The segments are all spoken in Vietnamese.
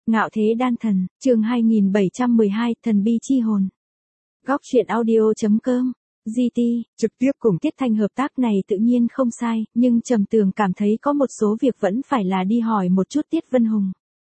Ngạo thế đan thần, chương 2712, thần bi chi hồn. Góc truyện audio.com, GT, trực tiếp cùng Tiết Thanh hợp tác này tự nhiên không sai, nhưng Trầm Tường cảm thấy có một số việc vẫn phải là đi hỏi một chút Tiết Vân Hùng.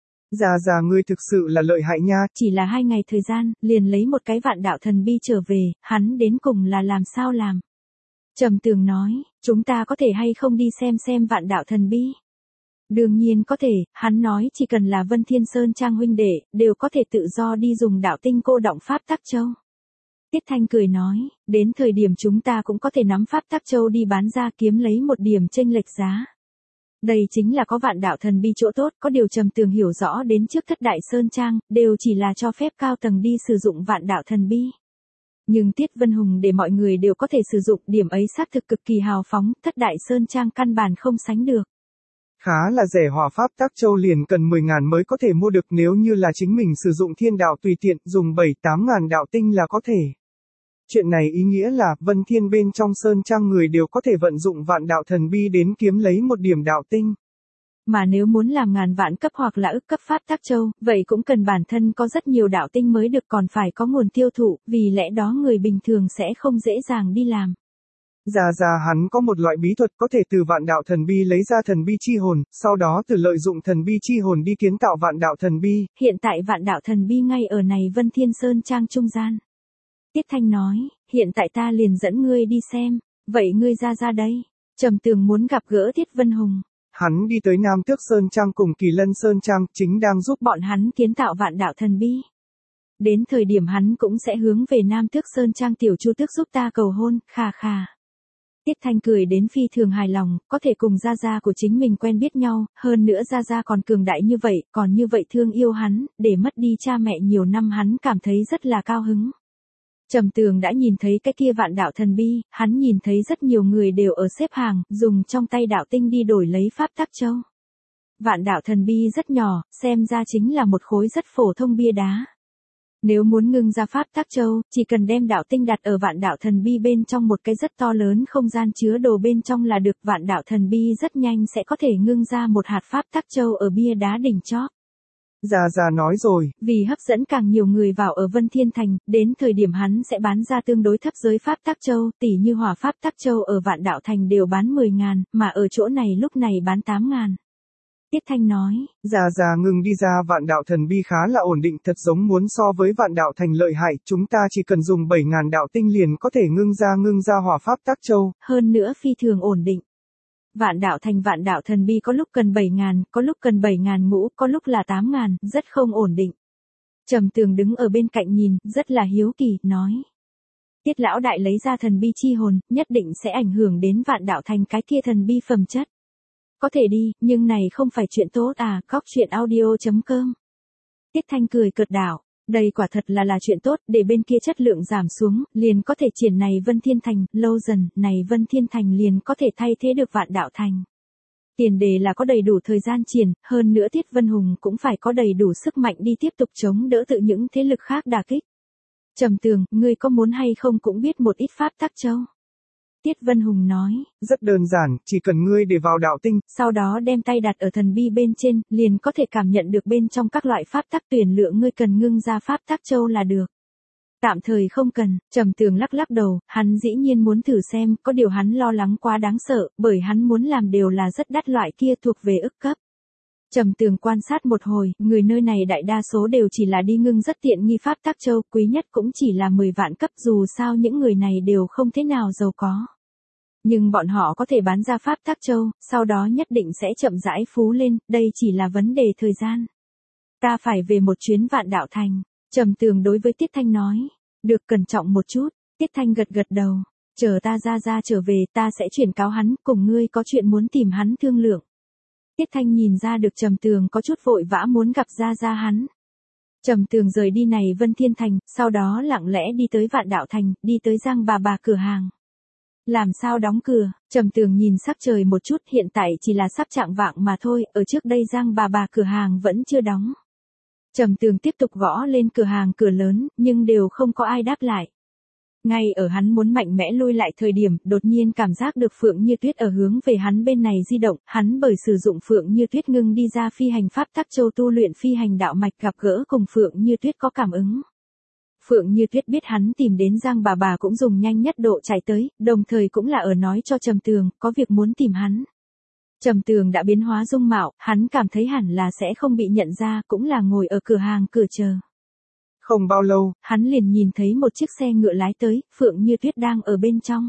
Già ngươi thực sự là lợi hại nha. Chỉ là 2 ngày thời gian, liền lấy một cái vạn đạo thần bi trở về, hắn đến cùng là làm sao làm. Trầm Tường nói, chúng ta có thể hay không đi xem vạn đạo thần bi. Đương nhiên có thể, hắn nói chỉ cần là Vân Thiên Sơn Trang huynh đệ, đều có thể tự do đi dùng đạo tinh cô động Pháp Tắc Châu. Tiết Thanh cười nói, đến thời điểm chúng ta cũng có thể nắm Pháp Tắc Châu đi bán ra kiếm lấy một điểm chênh lệch giá. Đây chính là có vạn đạo thần bi chỗ tốt, có điều Trầm Tường hiểu rõ đến trước Thất Đại Sơn Trang, đều chỉ là cho phép cao tầng đi sử dụng vạn đạo thần bi. Nhưng Tiết Vân Hùng để mọi người đều có thể sử dụng, điểm ấy xác thực cực kỳ hào phóng, Thất Đại Sơn Trang căn bản không sánh được. Khá là rẻ, hỏa Pháp Tắc Châu liền cần 10.000 mới có thể mua được, nếu như là chính mình sử dụng thiên đạo tùy tiện, dùng 7-8 ngàn đạo tinh là có thể. Chuyện này ý nghĩa là, Vân Thiên bên trong Sơn Trang người đều có thể vận dụng vạn đạo thần bi đến kiếm lấy một điểm đạo tinh. Mà nếu muốn làm ngàn vạn cấp hoặc là ức cấp Pháp Tắc Châu, vậy cũng cần bản thân có rất nhiều đạo tinh mới được, còn phải có nguồn tiêu thụ, vì lẽ đó người bình thường sẽ không dễ dàng đi làm. Già hắn có một loại bí thuật có thể từ vạn đạo thần bi lấy ra thần bi chi hồn, sau đó từ lợi dụng thần bi chi hồn đi kiến tạo vạn đạo thần bi. Hiện tại vạn đạo thần bi ngay ở này Vân Thiên Sơn Trang trung gian. Tiết Thanh nói, hiện tại ta liền dẫn ngươi đi xem, vậy ngươi ra đây. Trầm Tường muốn gặp gỡ Tiết Vân Hùng. Hắn đi tới Nam Tước Sơn Trang cùng Kỳ Lân Sơn Trang, chính đang giúp bọn hắn kiến tạo vạn đạo thần bi. Đến thời điểm hắn cũng sẽ hướng về Nam Tước Sơn Trang tiểu Chu Tước giúp ta cầu hôn, khà khà. Tiết Thanh cười đến phi thường hài lòng, có thể cùng Gia của chính mình quen biết nhau, hơn nữa Gia còn cường đại như vậy, còn như vậy thương yêu hắn, để mất đi cha mẹ nhiều năm hắn cảm thấy rất là cao hứng. Trầm Tường đã nhìn thấy cái kia vạn đạo thần bi, hắn nhìn thấy rất nhiều người đều ở xếp hàng, dùng trong tay đạo tinh đi đổi lấy Pháp Tắc Châu. Vạn đạo thần bi rất nhỏ, xem ra chính là một khối rất phổ thông bia đá. Nếu muốn ngưng ra Pháp Tắc Châu, chỉ cần đem đạo tinh đặt ở vạn đạo thần bi bên trong một cái rất to lớn không gian chứa đồ bên trong là được, vạn đạo thần bi rất nhanh sẽ có thể ngưng ra một hạt Pháp Tắc Châu ở bia đá đỉnh chóp. Già nói rồi, vì hấp dẫn càng nhiều người vào ở Vân Thiên Thành, đến thời điểm hắn sẽ bán ra tương đối thấp giới Pháp Tắc Châu, tỉ như hỏa Pháp Tắc Châu ở Vạn Đạo Thành đều bán 10.000, mà ở chỗ này lúc này bán 8.000. Tiết Thanh nói, Già ngừng đi ra, vạn đạo thần bi khá là ổn định, thật giống muốn so với vạn đạo thành lợi hại, chúng ta chỉ cần dùng 7.000 đạo tinh liền có thể ngưng ra hỏa Pháp Tắc Châu. Hơn nữa phi thường ổn định. Vạn đạo thành vạn đạo thần bi có lúc cần 7.000, có lúc cần 7.000 ngũ, có lúc là 8.000, rất không ổn định. Trầm Tường đứng ở bên cạnh nhìn, rất là hiếu kỳ, nói. Tiết lão đại lấy ra thần bi chi hồn, nhất định sẽ ảnh hưởng đến vạn đạo thành cái kia thần bi phẩm chất. Có thể đi, nhưng này không phải chuyện tốt à, góc truyện audio.com. Tiết Thanh cười cợt đảo, đây quả thật là chuyện tốt, để bên kia chất lượng giảm xuống, liền có thể triển này Vân Thiên Thành, lâu dần, này Vân Thiên Thành liền có thể thay thế được vạn đạo thành. Tiền đề là có đầy đủ thời gian triển, hơn nữa Tiết Vân Hùng cũng phải có đầy đủ sức mạnh đi tiếp tục chống đỡ tự những thế lực khác đả kích. Trầm Tường, ngươi có muốn hay không cũng biết một ít Pháp Tắc Châu. Tiết Vân Hùng nói, rất đơn giản, chỉ cần ngươi để vào đạo tinh, sau đó đem tay đặt ở thần bi bên trên, liền có thể cảm nhận được bên trong các loại Pháp Tắc, tuyển lựa ngươi cần ngưng ra Pháp Tắc Châu là được. Tạm thời không cần, Trầm Tường lắc đầu, hắn dĩ nhiên muốn thử xem, có điều hắn lo lắng quá đáng sợ, bởi hắn muốn làm đều là rất đắt loại kia thuộc về ức cấp. Trầm Tường quan sát một hồi, người nơi này đại đa số đều chỉ là đi ngưng rất tiện nghi Pháp Tắc Châu, quý nhất cũng chỉ là 10 vạn cấp, dù sao những người này đều không thế nào giàu có. Nhưng bọn họ có thể bán ra Pháp Tắc Châu, sau đó nhất định sẽ chậm rãi phú lên, đây chỉ là vấn đề thời gian. Ta phải về một chuyến vạn đạo thành, Trầm Tường đối với Tiết Thanh nói, được cẩn trọng một chút, Tiết Thanh gật đầu, chờ ta ra trở về ta sẽ chuyển cáo hắn, cùng ngươi có chuyện muốn tìm hắn thương lượng. Tiết Thanh nhìn ra được Trầm Tường có chút vội vã muốn gặp ra hắn. Trầm Tường rời đi này Vân Thiên Thành, sau đó lặng lẽ đi tới vạn đạo thành, đi tới Giang bà cửa hàng. Làm sao đóng cửa, Trầm Tường nhìn sắc trời một chút, hiện tại chỉ là sắp chạng vạng mà thôi, ở trước đây Giang bà cửa hàng vẫn chưa đóng. Trầm Tường tiếp tục gõ lên cửa hàng cửa lớn, nhưng đều không có ai đáp lại. Ngay ở hắn muốn mạnh mẽ lui lại thời điểm, đột nhiên cảm giác được Phượng Như Tuyết ở hướng về hắn bên này di động, hắn bởi sử dụng Phượng Như Tuyết ngưng đi ra phi hành pháp tắc châu tu luyện phi hành đạo mạch gặp gỡ cùng Phượng Như Tuyết có cảm ứng. Phượng Như Tuyết biết hắn tìm đến Giang bà cũng dùng nhanh nhất độ chạy tới, đồng thời cũng là ở nói cho Trầm Tường, có việc muốn tìm hắn. Trầm Tường đã biến hóa dung mạo, hắn cảm thấy hẳn là sẽ không bị nhận ra, cũng là ngồi ở cửa hàng cửa chờ. Không bao lâu, hắn liền nhìn thấy một chiếc xe ngựa lái tới, Phượng Như Tuyết đang ở bên trong.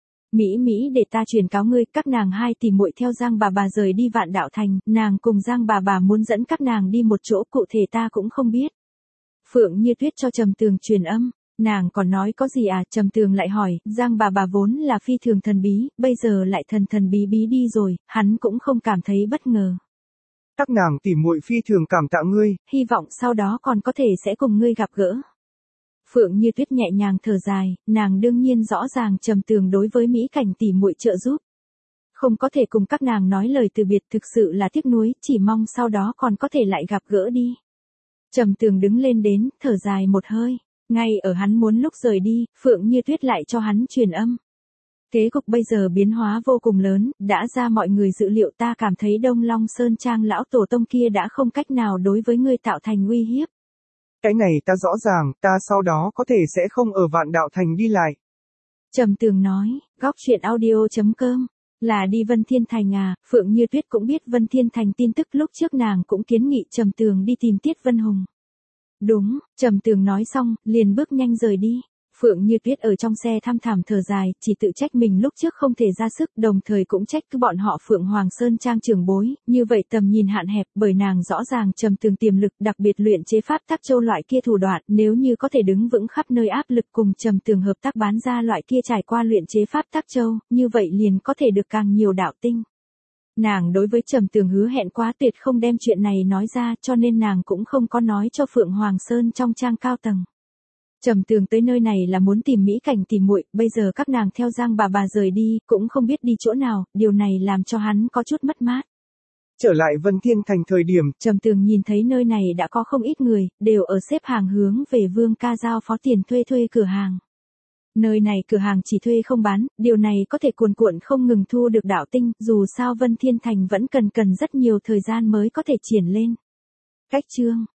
Mỹ để ta truyền cáo ngươi, các nàng hai tỷ muội theo Giang bà rời đi Vạn Đạo Thành, nàng cùng Giang bà muốn dẫn các nàng đi một chỗ cụ thể ta cũng không biết. Phượng Như Tuyết cho Trầm Tường truyền âm, nàng còn nói có gì à, Trầm Tường lại hỏi, Giang bà vốn là phi thường thần bí, bây giờ lại thần bí đi rồi, hắn cũng không cảm thấy bất ngờ. Các nàng tỷ muội phi thường cảm tạ ngươi, hy vọng sau đó còn có thể sẽ cùng ngươi gặp gỡ. Phượng Như Tuyết nhẹ nhàng thở dài, nàng đương nhiên rõ ràng Trầm Tường đối với mỹ cảnh tỷ muội trợ giúp. Không có thể cùng các nàng nói lời từ biệt thực sự là tiếc nuối, chỉ mong sau đó còn có thể lại gặp gỡ đi. Trầm Tường đứng lên đến, thở dài một hơi, ngay ở hắn muốn lúc rời đi, Phượng Như Tuyết lại cho hắn truyền âm. Thế cục bây giờ biến hóa vô cùng lớn, đã ra mọi người dự liệu ta cảm thấy Đông Long Sơn Trang lão tổ tông kia đã không cách nào đối với ngươi tạo thành uy hiếp. Cái này ta rõ ràng, ta sau đó có thể sẽ không ở Vạn Đạo Thành đi lại. Trầm Tường nói, góc chuyện audio.com, là đi Vân Thiên Thành à, Phượng Như Tuyết cũng biết Vân Thiên Thành tin tức lúc trước nàng cũng kiến nghị Trầm Tường đi tìm Tiết Vân Hùng. Đúng, Trầm Tường nói xong, liền bước nhanh rời đi. Phượng Như Tuyết ở trong xe thăm thẳm thở dài, chỉ tự trách mình lúc trước không thể ra sức, đồng thời cũng trách cứ bọn họ Phượng Hoàng Sơn Trang trưởng bối, như vậy tầm nhìn hạn hẹp, bởi nàng rõ ràng Trầm Tường tiềm lực, đặc biệt luyện chế pháp tắc châu loại kia thủ đoạn, nếu như có thể đứng vững khắp nơi áp lực cùng Trầm Tường hợp tác bán ra loại kia trải qua luyện chế pháp tắc châu, như vậy liền có thể được càng nhiều đạo tinh. Nàng đối với Trầm Tường hứa hẹn quá tuyệt không đem chuyện này nói ra, cho nên nàng cũng không có nói cho Phượng Hoàng Sơn trong trang cao tầng. Trầm Tường tới nơi này là muốn tìm mỹ cảnh tìm muội, bây giờ các nàng theo Giang bà rời đi, cũng không biết đi chỗ nào, điều này làm cho hắn có chút mất mát. Trở lại Vân Thiên Thành thời điểm, Trầm Tường nhìn thấy nơi này đã có không ít người, đều ở xếp hàng hướng về Vương Ca giao phó tiền thuê cửa hàng. Nơi này cửa hàng chỉ thuê không bán, điều này có thể cuồn cuộn không ngừng thu được đạo tinh, dù sao Vân Thiên Thành vẫn cần rất nhiều thời gian mới có thể triển lên. Cách chương